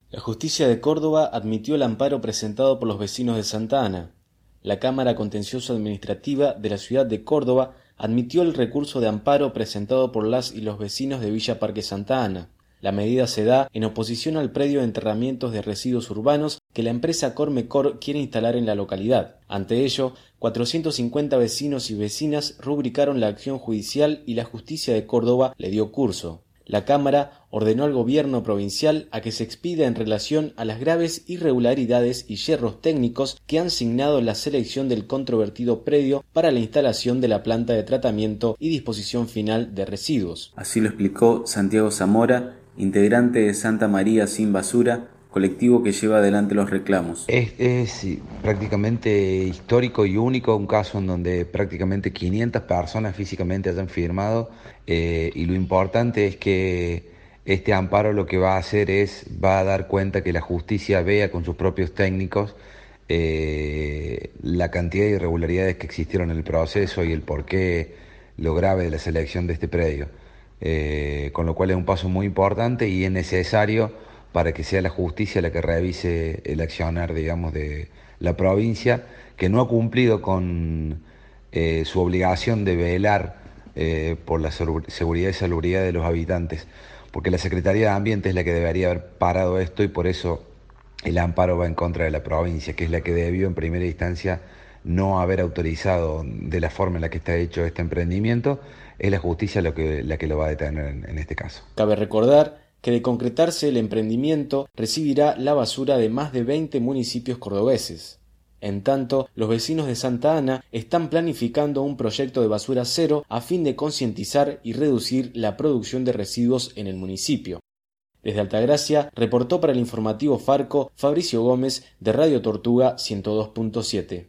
La Justicia de Córdoba admitió el amparo presentado por los vecinos de Santa Ana. La Cámara Contencioso Administrativa de la ciudad de Córdoba admitió el recurso de amparo presentado por las y los vecinos de Villa Parque Santa Ana. La medida se da en oposición al predio de enterramientos de residuos urbanos que la empresa Cormecor quiere instalar en la localidad. Ante ello, 450 vecinos y vecinas rubricaron la acción judicial y la Justicia de Córdoba le dio curso. La Cámara ordenó al gobierno provincial a que se expida en relación a las graves irregularidades y yerros técnicos que han signado la selección del controvertido predio para la instalación de la planta de tratamiento y disposición final de residuos. Así lo explicó Santiago Zamora, integrante de Santa María Sin Basura, colectivo que lleva adelante los reclamos. Es prácticamente histórico y único, un caso en donde prácticamente 500 personas físicamente hayan firmado, y lo importante es que este amparo lo que va a hacer va a dar cuenta que la justicia vea con sus propios técnicos la cantidad de irregularidades que existieron en el proceso y el porqué, lo grave de la selección de este predio. Con lo cual es un paso muy importante y es necesario para que sea la justicia la que revise el accionar, digamos, de la provincia, que no ha cumplido con su obligación de velar por la seguridad y salubridad de los habitantes, porque la Secretaría de Ambiente es la que debería haber parado esto y por eso el amparo va en contra de la provincia, que es la que debió en primera instancia no haber autorizado de la forma en la que está hecho este emprendimiento. Es la justicia la que lo va a detener en este caso. Cabe recordar que de concretarse el emprendimiento recibirá la basura de más de 20 municipios cordobeses. En tanto, los vecinos de Santa Ana están planificando un proyecto de basura cero a fin de concientizar y reducir la producción de residuos en el municipio. Desde Altagracia, reportó para el informativo Farco Fabricio Gómez de Radio Tortuga 102.7.